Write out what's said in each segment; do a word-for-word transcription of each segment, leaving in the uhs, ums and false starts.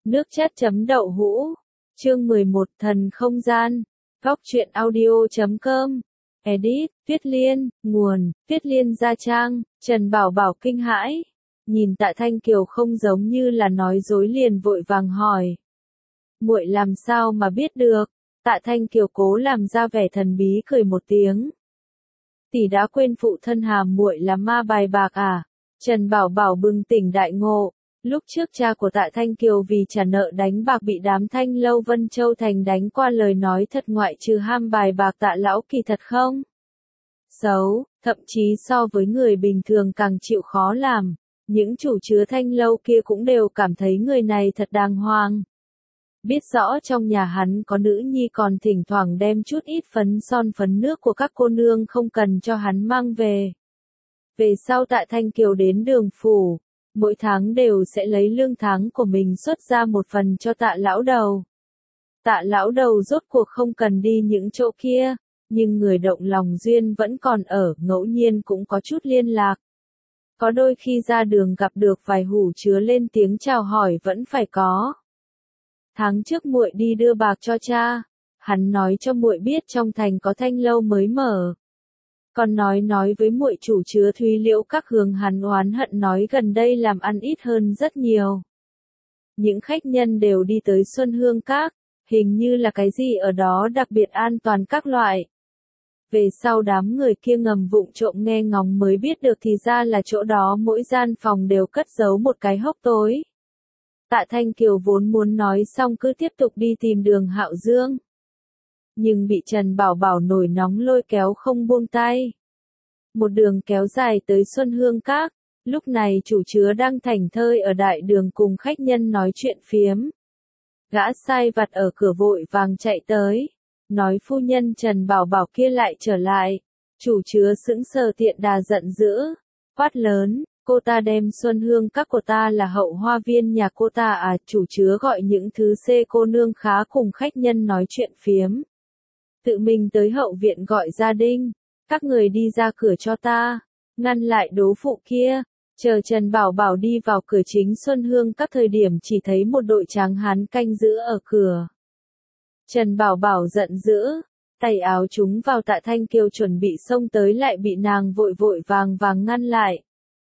Nước chất chấm đậu hũ. Chương mười một Thần không gian. Góc truyện audio chấm com. Edit, Tuyết Liên, nguồn, Tuyết Liên Gia Trang. Trần Bảo Bảo kinh hãi. Nhìn Tạ Thanh Kiều không giống như là nói dối, liền vội vàng hỏi. Muội làm sao mà biết được? Tạ Thanh Kiều cố làm ra vẻ thần bí cười một tiếng. Tỷ đã quên phụ thân Hàm muội là ma bài bạc à? Trần Bảo Bảo bừng tỉnh đại ngộ. Lúc trước cha của Tạ Thanh Kiều vì trả nợ đánh bạc bị đám Thanh Lâu Vân Châu Thành đánh qua, lời nói thật ngoại trừ ham bài bạc Tạ lão kỳ thật không xấu, thậm chí so với người bình thường càng chịu khó làm. Những chủ chứa Thanh Lâu kia cũng đều cảm thấy người này thật đàng hoàng. Biết rõ trong nhà hắn có nữ nhi, còn thỉnh thoảng đem chút ít phấn son phấn nước của các cô nương không cần cho hắn mang về. Về sau Tạ Thanh Kiều đến Đường phủ, mỗi tháng đều sẽ lấy lương tháng của mình xuất ra một phần cho Tạ lão đầu. Tạ lão đầu rốt cuộc không cần đi những chỗ kia, nhưng người động lòng duyên vẫn còn ở, ngẫu nhiên cũng có chút liên lạc. Có đôi khi ra đường gặp được vài hủ chứa lên tiếng chào hỏi vẫn phải có. Tháng trước muội đi đưa bạc cho cha, hắn nói cho muội biết trong thành có Thanh Lâu mới mở. Còn nói nói với muội chủ chứa Thúy Liễu các hướng hắn oán hận, nói gần đây làm ăn ít hơn rất nhiều. Những khách nhân đều đi tới Xuân Hương Các, hình như là cái gì ở đó đặc biệt an toàn các loại. Về sau đám người kia ngầm vụng trộm nghe ngóng mới biết được thì ra là chỗ đó mỗi gian phòng đều cất giấu một cái hốc tối. Tạ Thanh Kiều vốn muốn nói xong cứ tiếp tục đi tìm Đường Hạo Dương. Nhưng bị Trần Bảo Bảo nổi nóng lôi kéo không buông tay. Một đường kéo dài tới Xuân Hương Các, lúc này chủ chứa đang thảnh thơi ở đại đường cùng khách nhân nói chuyện phiếm. Gã sai vặt ở cửa vội vàng chạy tới, nói phu nhân Trần Bảo Bảo kia lại trở lại. Chủ chứa sững sờ tiện đà giận dữ, quát lớn, cô ta đem Xuân Hương Các của ta là hậu hoa viên nhà cô ta à? Chủ chứa gọi những thứ xê cô nương khá cùng khách nhân nói chuyện phiếm. Tự mình tới hậu viện gọi gia đình, các người đi ra cửa cho ta, ngăn lại đố phụ kia. Chờ Trần Bảo Bảo đi vào cửa chính Xuân Hương Các thời điểm chỉ thấy một đội tráng hán canh giữ ở cửa. Trần Bảo Bảo giận dữ, tay áo chúng vào Tạ Thanh Kiều chuẩn bị xông tới lại bị nàng vội vội vàng vàng ngăn lại.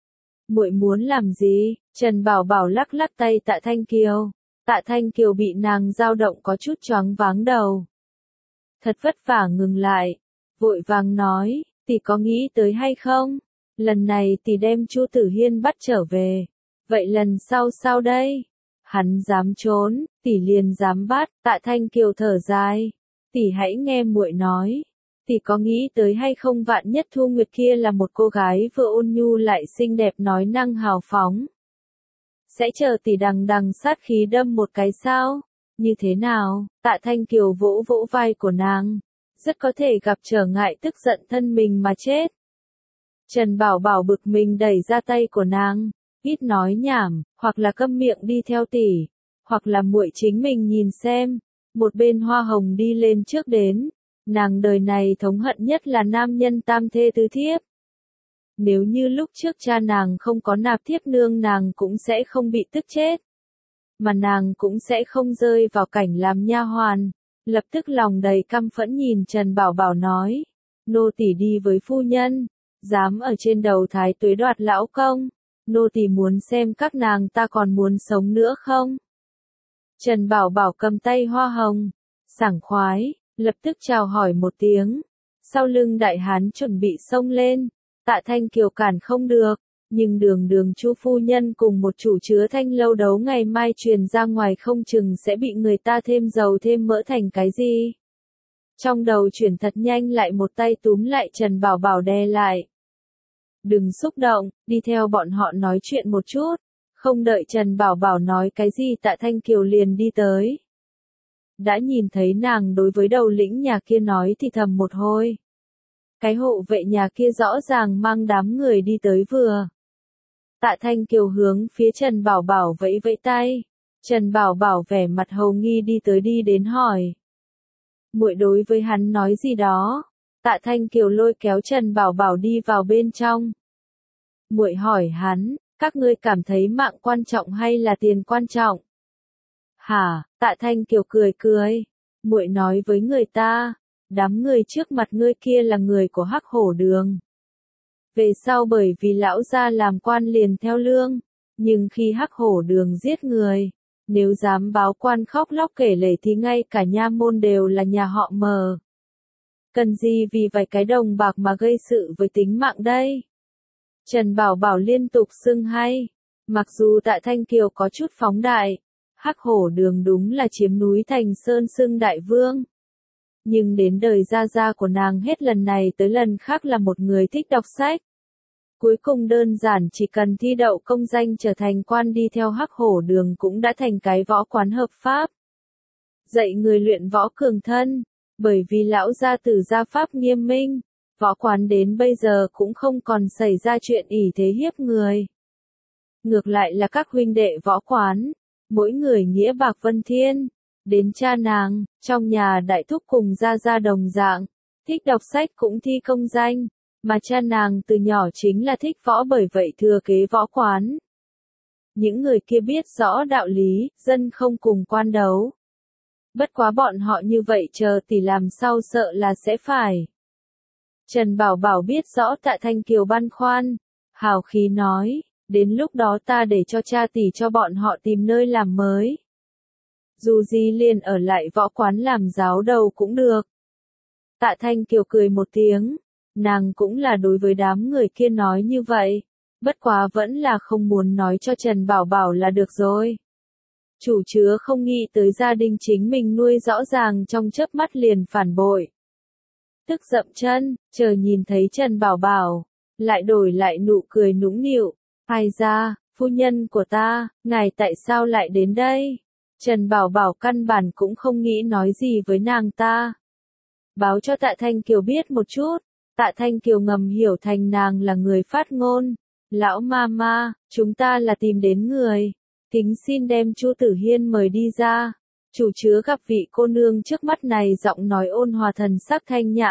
Muội muốn làm gì? Trần Bảo Bảo lắc lắc tay Tạ Thanh Kiều. Tạ Thanh Kiều bị nàng dao động có chút choáng váng đầu. Thật vất vả ngừng lại, vội vàng nói, tỷ có nghĩ tới hay không? Lần này tỷ đem Chu Tử Hiên bắt trở về, vậy lần sau sao đây? Hắn dám trốn, tỷ liền dám bắt. Tạ Thanh Kiều thở dài, tỷ hãy nghe muội nói. Tỷ có nghĩ tới hay không, vạn nhất Thu Nguyệt kia là một cô gái vừa ôn nhu lại xinh đẹp, nói năng hào phóng, sẽ chờ tỷ đằng đằng sát khí đâm một cái sao? Như thế nào? Tạ Thanh Kiều vỗ vỗ vai của nàng, rất có thể gặp trở ngại tức giận thân mình mà chết. Trần Bảo Bảo bực mình đẩy ra tay của nàng, ít nói nhảm, hoặc là câm miệng đi theo tỷ, hoặc là muội chính mình nhìn xem. Một bên Hoa Hồng đi lên trước đến, nàng đời này thống hận nhất là nam nhân tam thê tứ thiếp. Nếu như lúc trước cha nàng không có nạp thiếp nương, nàng cũng sẽ không bị tức chết, mà nàng cũng sẽ không rơi vào cảnh làm nha hoàn. Lập tức lòng đầy căm phẫn nhìn Trần Bảo Bảo nói, nô tỳ đi với phu nhân, dám ở trên đầu thái tuế đoạt lão công, nô tỳ muốn xem các nàng ta còn muốn sống nữa không? Trần Bảo Bảo cầm tay Hoa Hồng, sảng khoái, lập tức chào hỏi một tiếng. Sau lưng đại hán chuẩn bị xông lên, Tạ Thanh Kiều cản không được, nhưng đường đường Chu phu nhân cùng một chủ chứa Thanh Lâu đấu ngày mai truyền ra ngoài, không chừng sẽ bị người ta thêm dầu thêm mỡ thành cái gì. Trong đầu chuyển thật nhanh, lại một tay túm lại Trần Bảo Bảo đè lại. Đừng xúc động, đi theo bọn họ nói chuyện một chút. Không đợi Trần Bảo Bảo nói cái gì, Tạ Thanh Kiều liền đi tới. Đã nhìn thấy nàng đối với đầu lĩnh nhà kia nói thì thầm một hồi. Cái hộ vệ nhà kia rõ ràng mang đám người đi tới vừa. Tạ Thanh Kiều hướng phía Trần Bảo Bảo vẫy vẫy tay. Trần Bảo Bảo vẻ mặt hầu nghi đi tới đi đến hỏi. Muội đối với hắn nói gì đó? Tạ Thanh Kiều lôi kéo Trần Bảo Bảo đi vào bên trong. Muội hỏi hắn, các ngươi cảm thấy mạng quan trọng hay là tiền quan trọng? Hả? Tạ Thanh Kiều cười cười. Muội nói với người ta, đám người trước mặt ngươi kia là người của Hắc Hổ Đường. Về sau bởi vì lão gia làm quan liền theo lương, nhưng khi Hắc Hổ Đường giết người, nếu dám báo quan khóc lóc kể lể thì ngay cả nha môn đều là nhà họ Mờ. Cần gì vì vài cái đồng bạc mà gây sự với tính mạng đây? Trần Bảo Bảo liên tục xưng hay. Mặc dù Tạ Thanh Kiều có chút phóng đại, Hắc Hổ Đường đúng là chiếm núi Thành Sơn xưng đại vương. Nhưng đến đời gia gia của nàng hết lần này tới lần khác là một người thích đọc sách. Cuối cùng đơn giản chỉ cần thi đậu công danh trở thành quan đi theo Hắc Hổ Đường cũng đã thành cái võ quán hợp pháp. Dạy người luyện võ cường thân, bởi vì lão gia tử gia pháp nghiêm minh, võ quán đến bây giờ cũng không còn xảy ra chuyện ỷ thế hiếp người. Ngược lại là các huynh đệ võ quán, mỗi người nghĩa bạc vân thiên, đến cha nàng, trong nhà đại thúc cùng gia gia đồng dạng, thích đọc sách cũng thi công danh, mà cha nàng từ nhỏ chính là thích võ bởi vậy thừa kế võ quán. Những người kia biết rõ đạo lý, dân không cùng quan đấu. Bất quá bọn họ như vậy chờ tỷ làm sao sợ là sẽ phải. Trần Bảo Bảo biết rõ Tạ Thanh Kiều băn khoăn, hào khí nói, đến lúc đó ta để cho cha tỷ cho bọn họ tìm nơi làm mới. Dù gì liền ở lại võ quán làm giáo đầu cũng được. Tạ Thanh Kiều cười một tiếng, nàng cũng là đối với đám người kia nói như vậy, bất quá vẫn là không muốn nói cho Trần Bảo Bảo là được rồi. Chủ chứa không nghĩ tới gia đình chính mình nuôi rõ ràng trong chớp mắt liền phản bội. Tức dậm chân, chờ nhìn thấy Trần Bảo Bảo, lại đổi lại nụ cười nũng nịu, ai ra, phu nhân của ta, ngài tại sao lại đến đây? Trần Bảo Bảo căn bản cũng không nghĩ nói gì với nàng ta. Báo cho Tạ Thanh Kiều biết một chút, Tạ Thanh Kiều ngầm hiểu thành nàng là người phát ngôn. Lão mama, chúng ta là tìm đến người. Kính xin đem Chu Tử Hiên mời đi ra. Chủ chứa gặp vị cô nương trước mắt này giọng nói ôn hòa thần sắc thanh nhã.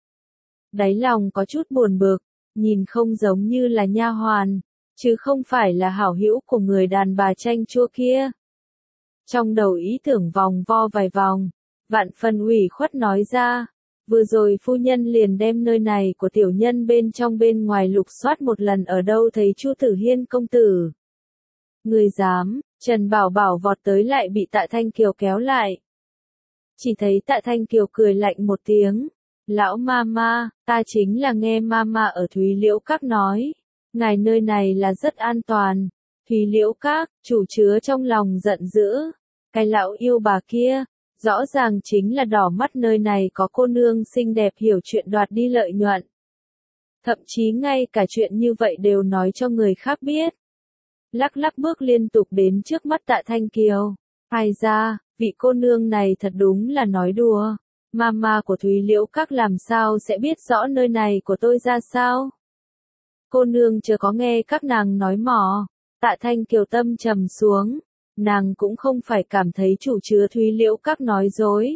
Đáy lòng có chút buồn bực, nhìn không giống như là nha hoàn, chứ không phải là hảo hữu của người đàn bà chanh chua kia. Trong đầu ý tưởng vòng vo vài vòng, vạn phần ủy khuất nói ra, vừa rồi phu nhân liền đem nơi này của tiểu nhân bên trong bên ngoài lục soát một lần ở đâu thấy Chu Tử Hiên công tử. Người dám, Trần Bảo Bảo vọt tới lại bị Tạ Thanh Kiều kéo lại. Chỉ thấy Tạ Thanh Kiều cười lạnh một tiếng, lão mama, ta chính là nghe mama ở Thúy Liễu Các nói, ngài nơi này là rất an toàn. Thúy Liễu Các, chủ chứa trong lòng giận dữ, cái lão yêu bà kia, rõ ràng chính là đỏ mắt nơi này có cô nương xinh đẹp hiểu chuyện đoạt đi lợi nhuận. Thậm chí ngay cả chuyện như vậy đều nói cho người khác biết. Lắc lắc bước liên tục đến trước mắt Tạ Thanh Kiều. Ai ra, vị cô nương này thật đúng là nói đùa. Mama của Thúy Liễu Các làm sao sẽ biết rõ nơi này của tôi ra sao? Cô nương chưa có nghe các nàng nói mỏ. Tạ Thanh Kiều tâm trầm xuống. Nàng cũng không phải cảm thấy chủ chứa Thúy Liễu Các nói dối.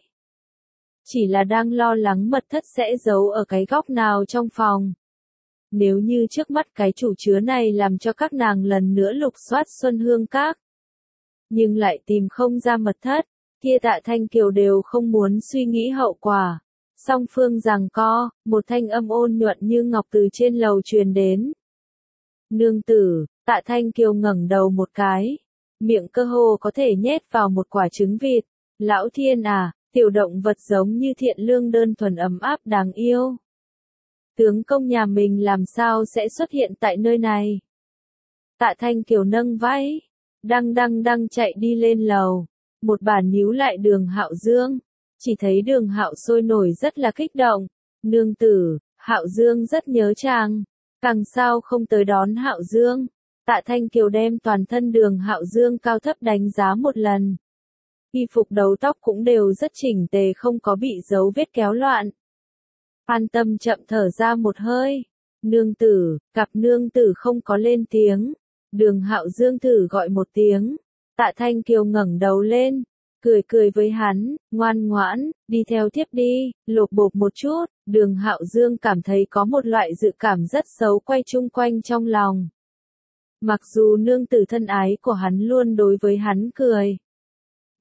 Chỉ là đang lo lắng mật thất sẽ giấu ở cái góc nào trong phòng. Nếu như trước mắt cái chủ chứa này làm cho các nàng lần nữa lục soát Xuân Hương Các, nhưng lại tìm không ra mật thất, kia Tạ Thanh Kiều đều không muốn suy nghĩ hậu quả. Song phương giằng co, một thanh âm ôn nhuận như ngọc từ trên lầu truyền đến. Nương tử, Tạ Thanh Kiều ngẩng đầu một cái, miệng cơ hồ có thể nhét vào một quả trứng vịt. Lão thiên à, tiểu động vật giống như thiện lương đơn thuần ấm áp đáng yêu. Tướng công nhà mình làm sao sẽ xuất hiện tại nơi này? Tạ Thanh Kiều nâng váy, đăng đăng đăng chạy đi lên lầu, một bà níu lại Đường Hạo Dương, chỉ thấy Đường Hạo sôi nổi rất là kích động, nương tử, Hạo Dương rất nhớ chàng, càng sao không tới đón Hạo Dương. Tạ Thanh Kiều đem toàn thân Đường Hạo Dương cao thấp đánh giá một lần. Y phục đầu tóc cũng đều rất chỉnh tề không có bị dấu vết kéo loạn. An tâm chậm thở ra một hơi. Nương tử, cặp nương tử không có lên tiếng. Đường Hạo Dương thử gọi một tiếng. Tạ Thanh Kiều ngẩng đầu lên, cười cười với hắn, ngoan ngoãn, đi theo tiếp đi, lột bột một chút. Đường Hạo Dương cảm thấy có một loại dự cảm rất xấu quay chung quanh trong lòng. Mặc dù nương tử thân ái của hắn luôn đối với hắn cười.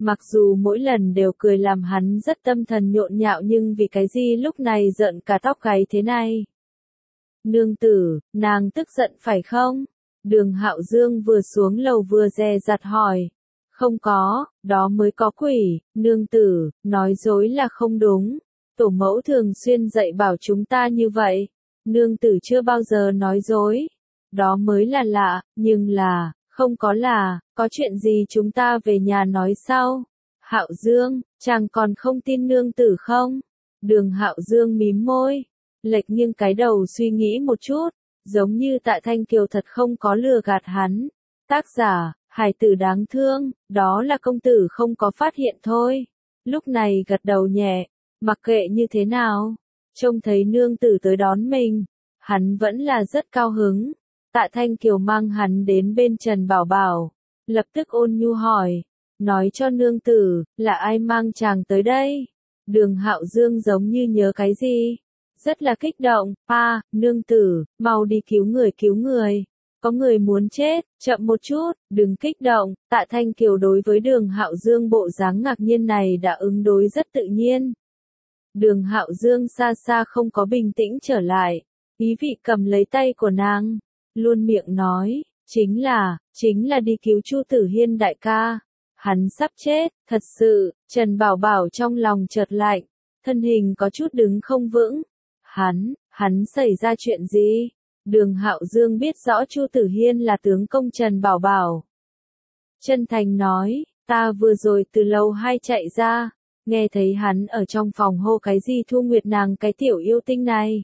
Mặc dù mỗi lần đều cười làm hắn rất tâm thần nhộn nhạo nhưng vì cái gì lúc này giận cả tóc gáy thế này? Nương tử, nàng tức giận phải không? Đường Hạo Dương vừa xuống lầu vừa dè dặt hỏi. Không có, đó mới có quỷ, nương tử, nói dối là không đúng. Tổ mẫu thường xuyên dạy bảo chúng ta như vậy. Nương tử chưa bao giờ nói dối. Đó mới là lạ, nhưng là, không có là, có chuyện gì chúng ta về nhà nói sau. Hạo Dương, chàng còn không tin nương tử không? Đường Hạo Dương mím môi, lệch nghiêng cái đầu suy nghĩ một chút, giống như Tạ Thanh Kiều thật không có lừa gạt hắn. Tác giả, hài tử đáng thương, đó là công tử không có phát hiện thôi. Lúc này gật đầu nhẹ, mặc kệ như thế nào, trông thấy nương tử tới đón mình, hắn vẫn là rất cao hứng. Tạ Thanh Kiều mang hắn đến bên Trần Bảo Bảo, lập tức ôn nhu hỏi, nói cho nương tử, là ai mang chàng tới đây? Đường Hạo Dương giống như nhớ cái gì, rất là kích động, pa, nương tử, mau đi cứu người cứu người, có người muốn chết, chậm một chút, đừng kích động. Tạ Thanh Kiều đối với Đường Hạo Dương bộ dáng ngạc nhiên này đã ứng đối rất tự nhiên. Đường Hạo Dương xa xa không có bình tĩnh trở lại, ý vị cầm lấy tay của nàng, luôn miệng nói, chính là, chính là đi cứu Chu Tử Hiên đại ca. Hắn sắp chết, thật sự. Trần Bảo Bảo trong lòng chợt lạnh, thân hình có chút đứng không vững. Hắn, hắn xảy ra chuyện gì? Đường Hạo Dương biết rõ Chu Tử Hiên là tướng công Trần Bảo Bảo. Chân thành nói, ta vừa rồi từ lầu hai chạy ra, nghe thấy hắn ở trong phòng hô cái gì Thu Nguyệt nàng cái tiểu yêu tinh này.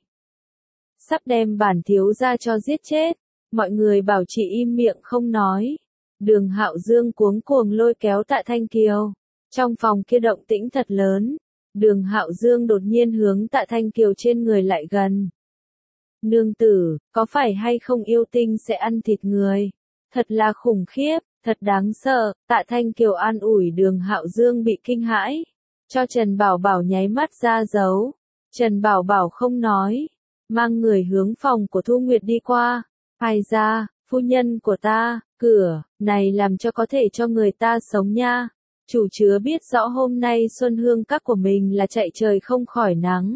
Sắp đem bản thiếu gia cho giết chết, mọi người bảo chị im miệng không nói. Đường Hạo Dương cuống cuồng lôi kéo Tạ Thanh Kiều. Trong phòng kia động tĩnh thật lớn. Đường Hạo Dương đột nhiên hướng Tạ Thanh Kiều trên người lại gần. Nương tử, có phải hay không yêu tinh sẽ ăn thịt người? Thật là khủng khiếp, thật đáng sợ. Tạ Thanh Kiều an ủi Đường Hạo Dương bị kinh hãi, cho Trần Bảo Bảo nháy mắt ra dấu. Trần Bảo Bảo không nói, mang người hướng phòng của Thu Nguyệt đi qua. Ai ra, phu nhân của ta, cửa này làm cho có thể cho người ta sống nha. Chủ chứa biết rõ hôm nay Xuân Hương các của mình là chạy trời không khỏi nắng,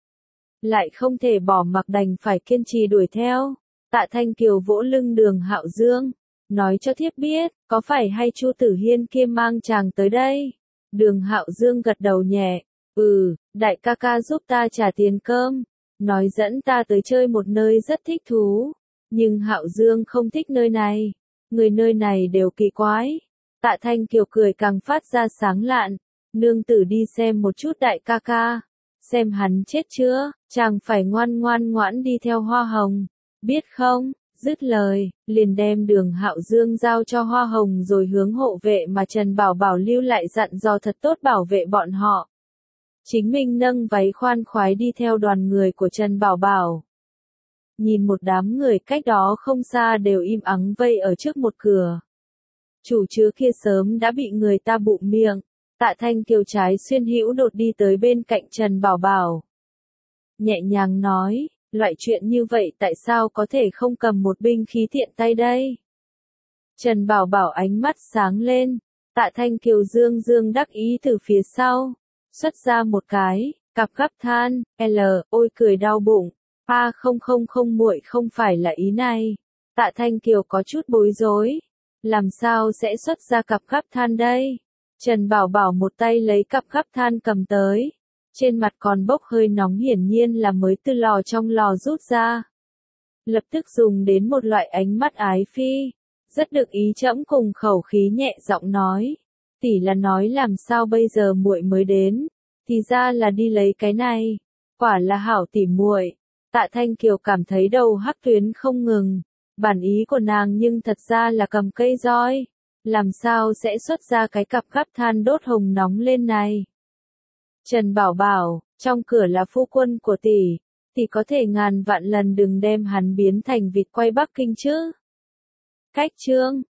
lại không thể bỏ mặc đành phải kiên trì đuổi theo. Tạ Thanh Kiều vỗ lưng Đường Hạo Dương, nói cho thiếp biết, có phải hay Chu Tử Hiên kia mang chàng tới đây? Đường Hạo Dương gật đầu nhẹ, ừ, đại ca ca giúp ta trả tiền cơm, nói dẫn ta tới chơi một nơi rất thích thú. Nhưng Hạo Dương không thích nơi này, người nơi này đều kỳ quái. Tạ Thanh Kiều cười càng phát ra sáng lạn, nương tử đi xem một chút đại ca ca, xem hắn chết chưa, chàng phải ngoan ngoan ngoãn đi theo Hoa Hồng, biết không? Dứt lời, liền đem Đường Hạo Dương giao cho Hoa Hồng rồi hướng hộ vệ mà Trần Bảo Bảo lưu lại dặn dò thật tốt bảo vệ bọn họ. Chính mình nâng váy khoan khoái đi theo đoàn người của Trần Bảo Bảo. Nhìn một đám người cách đó không xa đều im ắng vây ở trước một cửa. Chủ chứa kia sớm đã bị người ta bụm miệng. Tạ Thanh Kiều trái xuyên hữu đột đi tới bên cạnh Trần Bảo Bảo, nhẹ nhàng nói, loại chuyện như vậy tại sao có thể không cầm một binh khí tiện tay đây? Trần Bảo Bảo ánh mắt sáng lên, Tạ Thanh Kiều dương dương đắc ý từ phía sau, xuất ra một cái, cặp gấp than, L, ôi cười đau bụng, pa không không không muội không phải là ý này. Tạ Thanh Kiều có chút bối rối, làm sao sẽ xuất ra cặp gấp than đây? Trần Bảo Bảo một tay lấy cặp gấp than cầm tới, trên mặt còn bốc hơi nóng hiển nhiên là mới từ lò trong lò rút ra. Lập tức dùng đến một loại ánh mắt ái phi, rất được ý trẫm cùng khẩu khí nhẹ giọng nói, tỷ là nói làm sao bây giờ muội mới đến, thì ra là đi lấy cái này, quả là hảo tỷ muội. Tạ Thanh Kiều cảm thấy đầu hắc tuyến không ngừng, bản ý của nàng nhưng thật ra là cầm cây roi, làm sao sẽ xuất ra cái cặp gấp than đốt hồng nóng lên này. Trần Bảo Bảo, trong cửa là phu quân của tỷ, tỷ có thể ngàn vạn lần đừng đem hắn biến thành vịt quay Bắc Kinh chứ. Cách chương